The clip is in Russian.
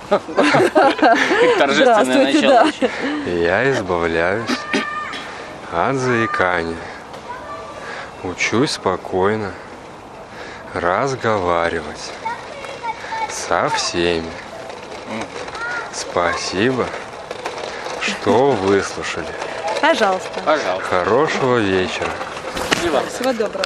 Торжественное начало. Я избавляюсь от заикания. Учусь спокойно разговаривать со всеми. Спасибо, что выслушали. Пожалуйста. Пожалуйста. Хорошего вечера. И вам. Всего доброго.